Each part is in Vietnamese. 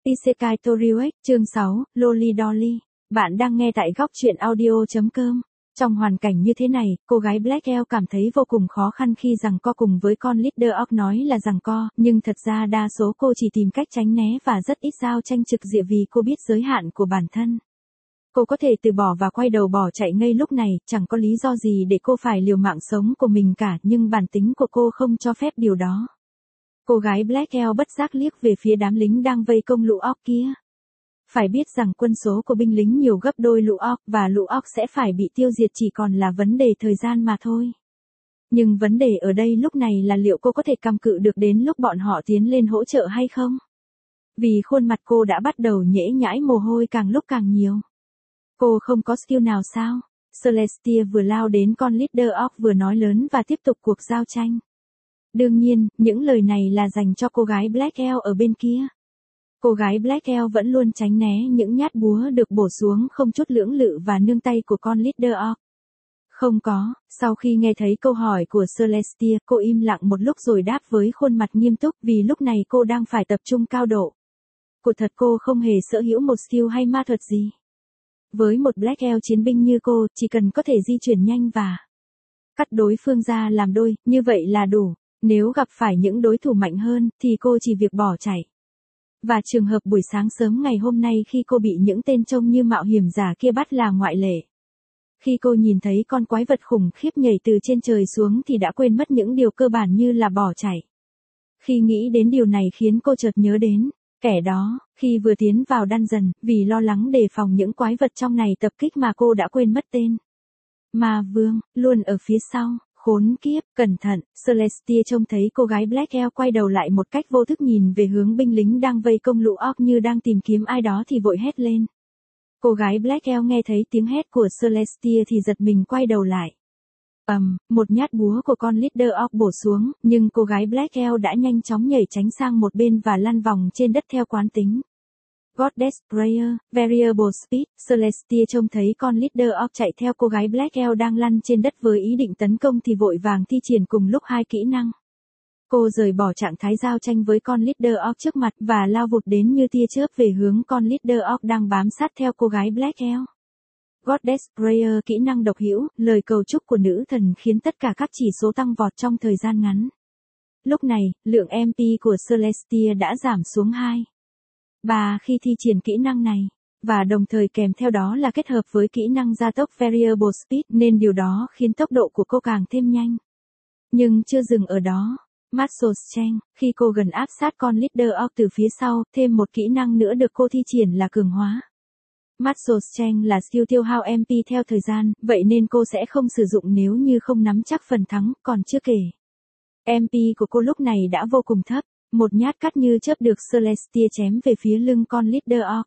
Isekai Toriuek, chương 6, Loli Dolly. Bạn đang nghe tại góc truyện audio.com. Trong hoàn cảnh như thế này, cô gái Black Eel cảm thấy vô cùng khó khăn khi giằng co cùng với con Leader Orc nói là giằng co, nhưng thật ra đa số cô chỉ tìm cách tránh né và rất ít giao tranh trực diện vì cô biết giới hạn của bản thân. Cô có thể từ bỏ và quay đầu bỏ chạy ngay lúc này, chẳng có lý do gì để cô phải liều mạng sống của mình cả, nhưng bản tính của cô không cho phép điều đó. Cô gái Black Eel bất giác liếc về phía đám lính đang vây công lũ orc kia. Phải biết rằng quân số của binh lính nhiều gấp đôi lũ orc và lũ orc sẽ phải bị tiêu diệt chỉ còn là vấn đề thời gian mà thôi. Nhưng vấn đề ở đây lúc này là liệu cô có thể cầm cự được đến lúc bọn họ tiến lên hỗ trợ hay không? Vì khuôn mặt cô đã bắt đầu nhễ nhãi mồ hôi càng lúc càng nhiều. Cô không có skill nào sao? Celestia vừa lao đến con Leader Orc vừa nói lớn và tiếp tục cuộc giao tranh. Đương nhiên, những lời này là dành cho cô gái Black Eel ở bên kia. Cô gái Black Eel vẫn luôn tránh né những nhát búa được bổ xuống không chút lưỡng lự và nương tay của con Leader Orc. Không có, sau khi nghe thấy câu hỏi của Celestia, cô im lặng một lúc rồi đáp với khuôn mặt nghiêm túc vì lúc này cô đang phải tập trung cao độ. Cô thật cô không hề sở hữu một skill hay ma thuật gì. Với một Black Eel chiến binh như cô, chỉ cần có thể di chuyển nhanh và cắt đối phương ra làm đôi, như vậy là đủ. Nếu gặp phải những đối thủ mạnh hơn, thì cô chỉ việc bỏ chạy. Và trường hợp buổi sáng sớm ngày hôm nay khi cô bị những tên trông như mạo hiểm giả kia bắt là ngoại lệ. Khi cô nhìn thấy con quái vật khủng khiếp nhảy từ trên trời xuống thì đã quên mất những điều cơ bản như là bỏ chạy. Khi nghĩ đến điều này khiến cô chợt nhớ đến kẻ đó, khi vừa tiến vào dungeon, vì lo lắng đề phòng những quái vật trong này tập kích mà cô đã quên mất tên. Ma Vương, luôn ở phía sau. Khốn kiếp, cẩn thận, Celestia trông thấy cô gái Black Eel quay đầu lại một cách vô thức nhìn về hướng binh lính đang vây công lũ orc như đang tìm kiếm ai đó thì vội hét lên. Cô gái Black Eel nghe thấy tiếng hét của Celestia thì giật mình quay đầu lại. Một nhát búa của con Leader Orc bổ xuống, nhưng cô gái Black Eel đã nhanh chóng nhảy tránh sang một bên và lăn vòng trên đất theo quán tính. Goddess Prayer, Variable Speed, Celestia trông thấy con Leader Orc chạy theo cô gái Black Eel đang lăn trên đất với ý định tấn công thì vội vàng thi triển cùng lúc hai kỹ năng. Cô rời bỏ trạng thái giao tranh với con Leader Orc trước mặt và lao vụt đến như tia chớp về hướng con Leader Orc đang bám sát theo cô gái Black Eel. Goddess Prayer kỹ năng độc hữu, lời cầu chúc của nữ thần khiến tất cả các chỉ số tăng vọt trong thời gian ngắn. Lúc này, lượng MP của Celestia đã giảm xuống 2. 3 khi thi triển kỹ năng này, và đồng thời kèm theo đó là kết hợp với kỹ năng gia tốc Variable Speed nên điều đó khiến tốc độ của cô càng thêm nhanh. Nhưng chưa dừng ở đó. Muscle Strength, khi cô gần áp sát con Leader Orc từ phía sau, thêm một kỹ năng nữa được cô thi triển là cường hóa. Muscle Strength là skill tiêu hao MP theo thời gian, vậy nên cô sẽ không sử dụng nếu như không nắm chắc phần thắng, còn chưa kể. MP của cô lúc này đã vô cùng thấp. Một nhát cắt như chớp được Celestia chém về phía lưng con Leader Orc.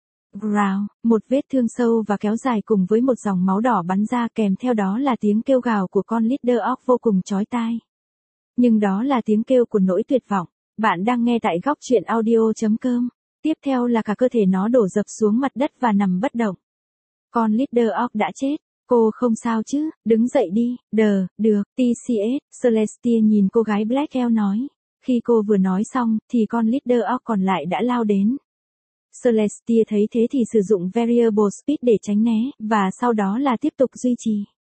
Growl, một vết thương sâu và kéo dài cùng với một dòng máu đỏ bắn ra kèm theo đó là tiếng kêu gào của con Leader Orc vô cùng chói tai. Nhưng đó là tiếng kêu của nỗi tuyệt vọng. Bạn đang nghe tại góc truyện audio.com. Tiếp theo là cả cơ thể nó đổ dập xuống mặt đất và nằm bất động. Con Leader Orc đã chết. Cô không sao chứ, đứng dậy đi, được, TCS, Celestia nhìn cô gái Black Eel nói. Khi cô vừa nói xong, thì con Leader Orc còn lại đã lao đến. Celestia thấy thế thì sử dụng Variable Speed để tránh né, và sau đó là tiếp tục duy trì.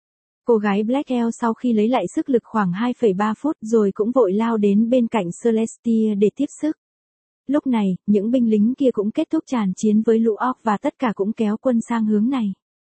Cô gái Black Eel sau khi lấy lại sức lực khoảng 2,3 phút rồi cũng vội lao đến bên cạnh Celestia để tiếp sức. Lúc này, những binh lính kia cũng kết thúc tràn chiến với lũ orc và tất cả cũng kéo quân sang hướng này.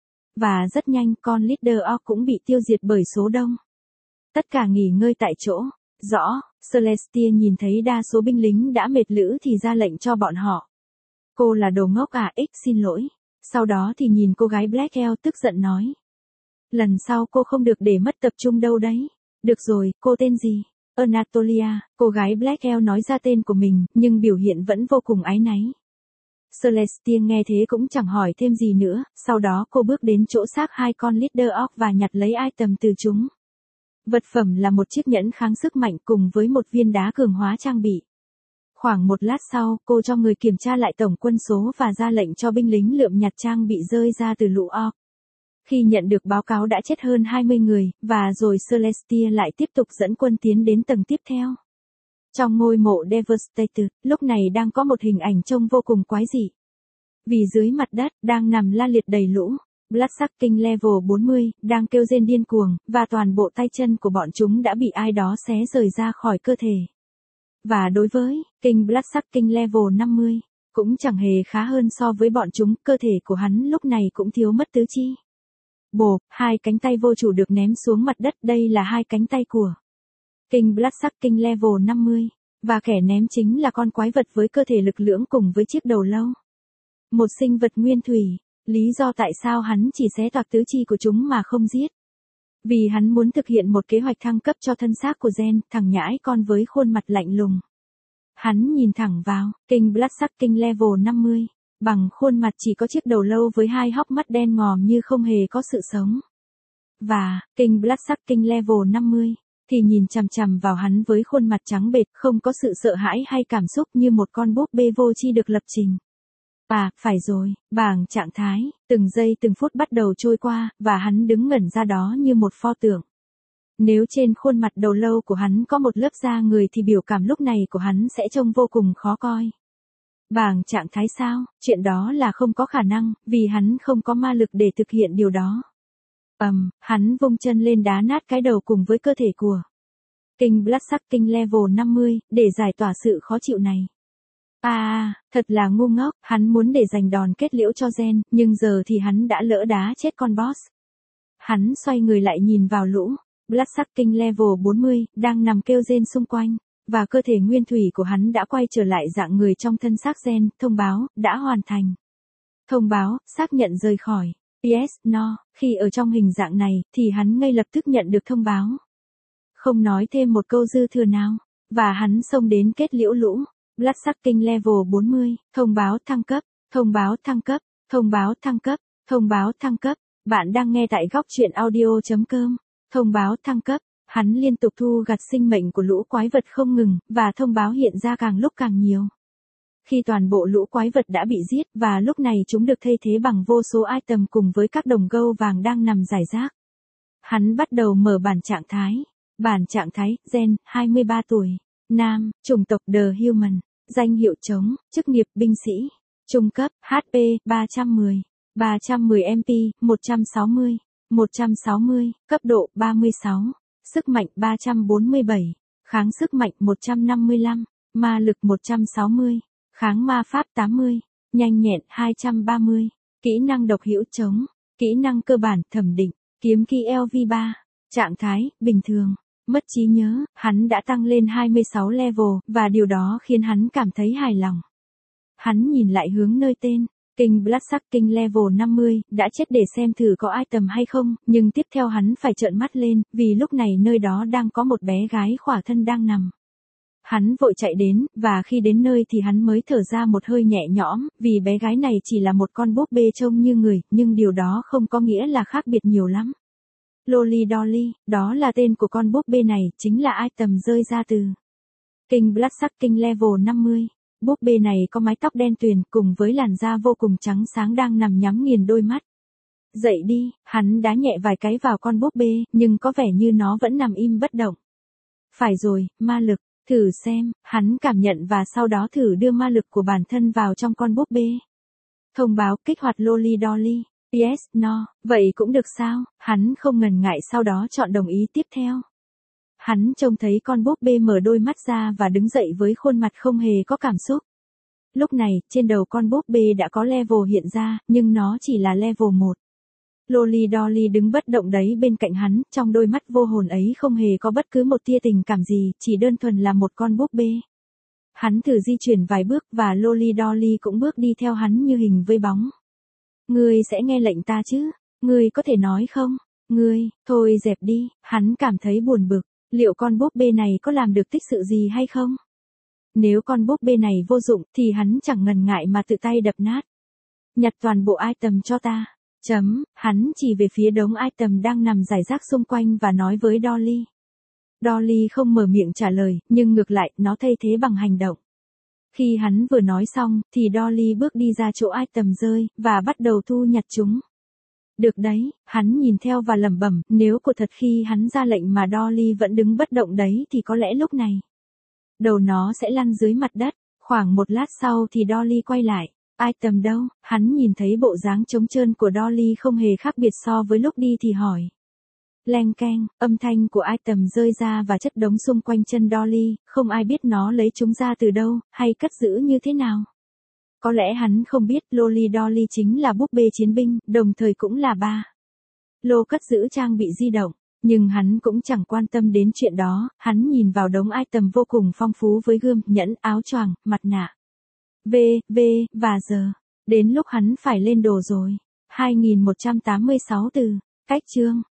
Và rất nhanh con Leader Orc cũng bị tiêu diệt bởi số đông. Tất cả nghỉ ngơi tại chỗ. Rõ, Celestia nhìn thấy đa số binh lính đã mệt lử thì ra lệnh cho bọn họ. Cô là đồ ngốc à, xin lỗi. Sau đó thì nhìn cô gái Black Eel tức giận nói. Lần sau cô không được để mất tập trung đâu đấy. Được rồi, cô tên gì? Anatolia, cô gái Black Eel nói ra tên của mình, nhưng biểu hiện vẫn vô cùng áy náy. Celestia nghe thế cũng chẳng hỏi thêm gì nữa, sau đó cô bước đến chỗ xác hai con Leader Orc và nhặt lấy item từ chúng. Vật phẩm là một chiếc nhẫn kháng sức mạnh cùng với một viên đá cường hóa trang bị. Khoảng một lát sau, cô cho người kiểm tra lại tổng quân số và ra lệnh cho binh lính lượm nhặt trang bị rơi ra từ lũ orc. Khi nhận được báo cáo đã chết hơn 20 người, và rồi Celestia lại tiếp tục dẫn quân tiến đến tầng tiếp theo. Trong ngôi mộ Devastated, lúc này đang có một hình ảnh trông vô cùng quái dị. Vì dưới mặt đất, đang nằm la liệt đầy lũ. Bloodsucking Level 40, đang kêu rên điên cuồng, và toàn bộ tay chân của bọn chúng đã bị ai đó xé rời ra khỏi cơ thể. Và đối với King Bloodsucking Level 50, cũng chẳng hề khá hơn so với bọn chúng, cơ thể của hắn lúc này cũng thiếu mất tứ chi. Bộp, hai cánh tay vô chủ được ném xuống mặt đất, đây là hai cánh tay của King Bloodsucking Level 50, và kẻ ném chính là con quái vật với cơ thể lực lưỡng cùng với chiếc đầu lâu. Một sinh vật nguyên thủy, lý do tại sao hắn chỉ xé toạc tứ chi của chúng mà không giết. Vì hắn muốn thực hiện một kế hoạch thăng cấp cho thân xác của Gen, thằng nhãi con với khuôn mặt lạnh lùng. Hắn nhìn thẳng vào King Bloodsucking Level 50, bằng khuôn mặt chỉ có chiếc đầu lâu với hai hốc mắt đen ngòm như không hề có sự sống. Và King Bloodsucking Level 50 thì nhìn chằm chằm vào hắn với khuôn mặt trắng bệch, không có sự sợ hãi hay cảm xúc như một con búp bê vô tri được lập trình. Phải rồi, bảng trạng thái, từng giây từng phút bắt đầu trôi qua, và hắn đứng ngẩn ra đó như một pho tượng. Nếu trên khuôn mặt đầu lâu của hắn có một lớp da người thì biểu cảm lúc này của hắn sẽ trông vô cùng khó coi. Bảng trạng thái sao? Chuyện đó là không có khả năng, vì hắn không có ma lực để thực hiện điều đó. Hắn vung chân lên đá nát cái đầu cùng với cơ thể của King Bloodsucking Level 50, để giải tỏa sự khó chịu này. Thật là ngu ngốc, hắn muốn để dành đòn kết liễu cho Gen, nhưng giờ thì hắn đã lỡ đá chết con boss. Hắn xoay người lại nhìn vào lũ Bloodsucking Level 40, đang nằm kêu rên xung quanh, và cơ thể nguyên thủy của hắn đã quay trở lại dạng người trong thân xác Gen, thông báo, đã hoàn thành. Thông báo, xác nhận rời khỏi. Yes, no, khi ở trong hình dạng này, thì hắn ngay lập tức nhận được thông báo. Không nói thêm một câu dư thừa nào, và hắn xông đến kết liễu lũ Bloodsucking Level 40, thông báo thăng cấp, thông báo thăng cấp, thông báo thăng cấp, thông báo thăng cấp. Bạn đang nghe tại góc truyện audio.com. Thông báo thăng cấp, hắn liên tục thu gặt sinh mệnh của lũ quái vật không ngừng, và thông báo hiện ra càng lúc càng nhiều. Khi toàn bộ lũ quái vật đã bị giết, và lúc này chúng được thay thế bằng vô số item cùng với các đồng gâu vàng đang nằm rải rác. Hắn bắt đầu mở bản trạng thái. Bản trạng thái, Gen, 23 tuổi, nam, chủng tộc The Human, danh hiệu trống, chức nghiệp binh sĩ, trung cấp, HP, 310, 310 MP, 160, cấp độ, 36, sức mạnh 347, kháng sức mạnh 155, ma lực 160, kháng ma pháp 80, nhanh nhẹn 230, kỹ năng độc hữu trống, kỹ năng cơ bản thẩm định, kiếm khí LV3, trạng thái, bình thường. Mất trí nhớ, hắn đã tăng lên 26 level, và điều đó khiến hắn cảm thấy hài lòng. Hắn nhìn lại hướng nơi tên King Bloodsucking Level 50, đã chết để xem thử có item hay không, nhưng tiếp theo hắn phải trợn mắt lên, vì lúc này nơi đó đang có một bé gái khỏa thân đang nằm. Hắn vội chạy đến, và khi đến nơi thì hắn mới thở ra một hơi nhẹ nhõm, vì bé gái này chỉ là một con búp bê trông như người, nhưng điều đó không có nghĩa là khác biệt nhiều lắm. Loli Dolly, đó là tên của con búp bê này, chính là item rơi ra từ King Bloodsucking Level 50. Búp bê này có mái tóc đen tuyền cùng với làn da vô cùng trắng sáng đang nằm nhắm nghiền đôi mắt. Dậy đi, hắn đá nhẹ vài cái vào con búp bê, nhưng có vẻ như nó vẫn nằm im bất động. Phải rồi, ma lực, thử xem, hắn cảm nhận và sau đó thử đưa ma lực của bản thân vào trong con búp bê. Thông báo kích hoạt Loli Dolly. Yes, no, vậy cũng được sao, hắn không ngần ngại sau đó chọn đồng ý tiếp theo. Hắn trông thấy con búp bê mở đôi mắt ra và đứng dậy với khuôn mặt không hề có cảm xúc. Lúc này, trên đầu con búp bê đã có level hiện ra, nhưng nó chỉ là level 1. Loli Dolly đứng bất động đấy bên cạnh hắn, trong đôi mắt vô hồn ấy không hề có bất cứ một tia tình cảm gì, chỉ đơn thuần là một con búp bê. Hắn thử di chuyển vài bước và Loli Dolly cũng bước đi theo hắn như hình với bóng. Ngươi sẽ nghe lệnh ta chứ? Ngươi có thể nói không? Thôi dẹp đi, hắn cảm thấy buồn bực. Liệu con búp bê này có làm được tích sự gì hay không? Nếu con búp bê này vô dụng thì hắn chẳng ngần ngại mà tự tay đập nát. Nhặt toàn bộ item cho ta. Hắn chỉ về phía đống item đang nằm rải rác xung quanh và nói với Dolly. Dolly không mở miệng trả lời, nhưng ngược lại, nó thay thế bằng hành động. Khi hắn vừa nói xong, thì Dolly bước đi ra chỗ item rơi, và bắt đầu thu nhặt chúng. Được đấy, hắn nhìn theo và lẩm bẩm, nếu của thật khi hắn ra lệnh mà Dolly vẫn đứng bất động đấy thì có lẽ lúc này đầu nó sẽ lăn dưới mặt đất. Khoảng một lát sau thì Dolly quay lại. Item đâu? Hắn nhìn thấy bộ dáng trống trơn của Dolly không hề khác biệt so với lúc đi thì hỏi. Leng keng, âm thanh của item rơi ra và chất đống xung quanh chân Dolly, không ai biết nó lấy chúng ra từ đâu, hay cất giữ như thế nào. Có lẽ hắn không biết Loli Dolly chính là búp bê chiến binh, đồng thời cũng là ba lô cất giữ trang bị di động. Nhưng hắn cũng chẳng quan tâm đến chuyện đó, hắn nhìn vào đống item vô cùng phong phú với gươm, nhẫn, áo choàng, mặt nạ. Và giờ. Đến lúc hắn phải lên đồ rồi. 2186 từ. Cách chương.